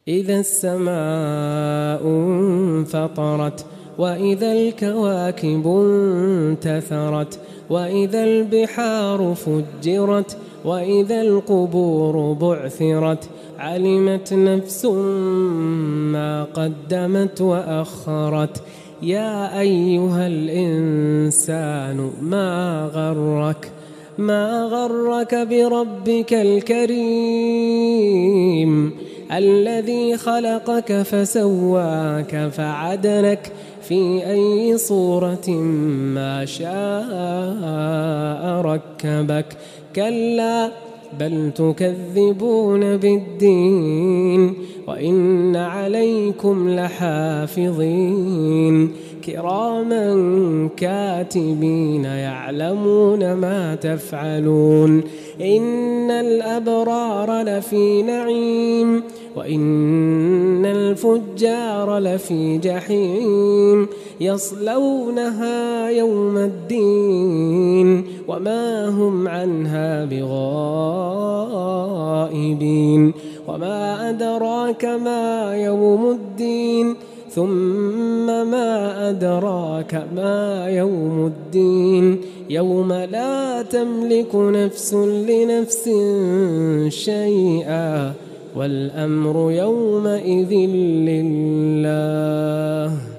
إذا السماء انفطرت وإذا الكواكب انتثرت وإذا البحار فجرت وإذا القبور بعثرت علمت نفس ما قدمت وأخرت. يا أيها الإنسان ما غرك بربك الكريم الذي خلقك فسواك فعدلك في أي صورة ما شاء ركبك. كلا بل تكذبون بالدين وإن عليكم لحافظين كراما كاتبين يعلمون ما تفعلون. إن الأبرار لفي نعيم وإن الفجار لفي جحيم يصلونها يوم الدين وما هم عنها بغائبين. وما أدراك ما يوم الدين ثم ما أدراك ما يوم الدين يوم لا تملك نفس لنفس شيئا والأمر يومئذ لله.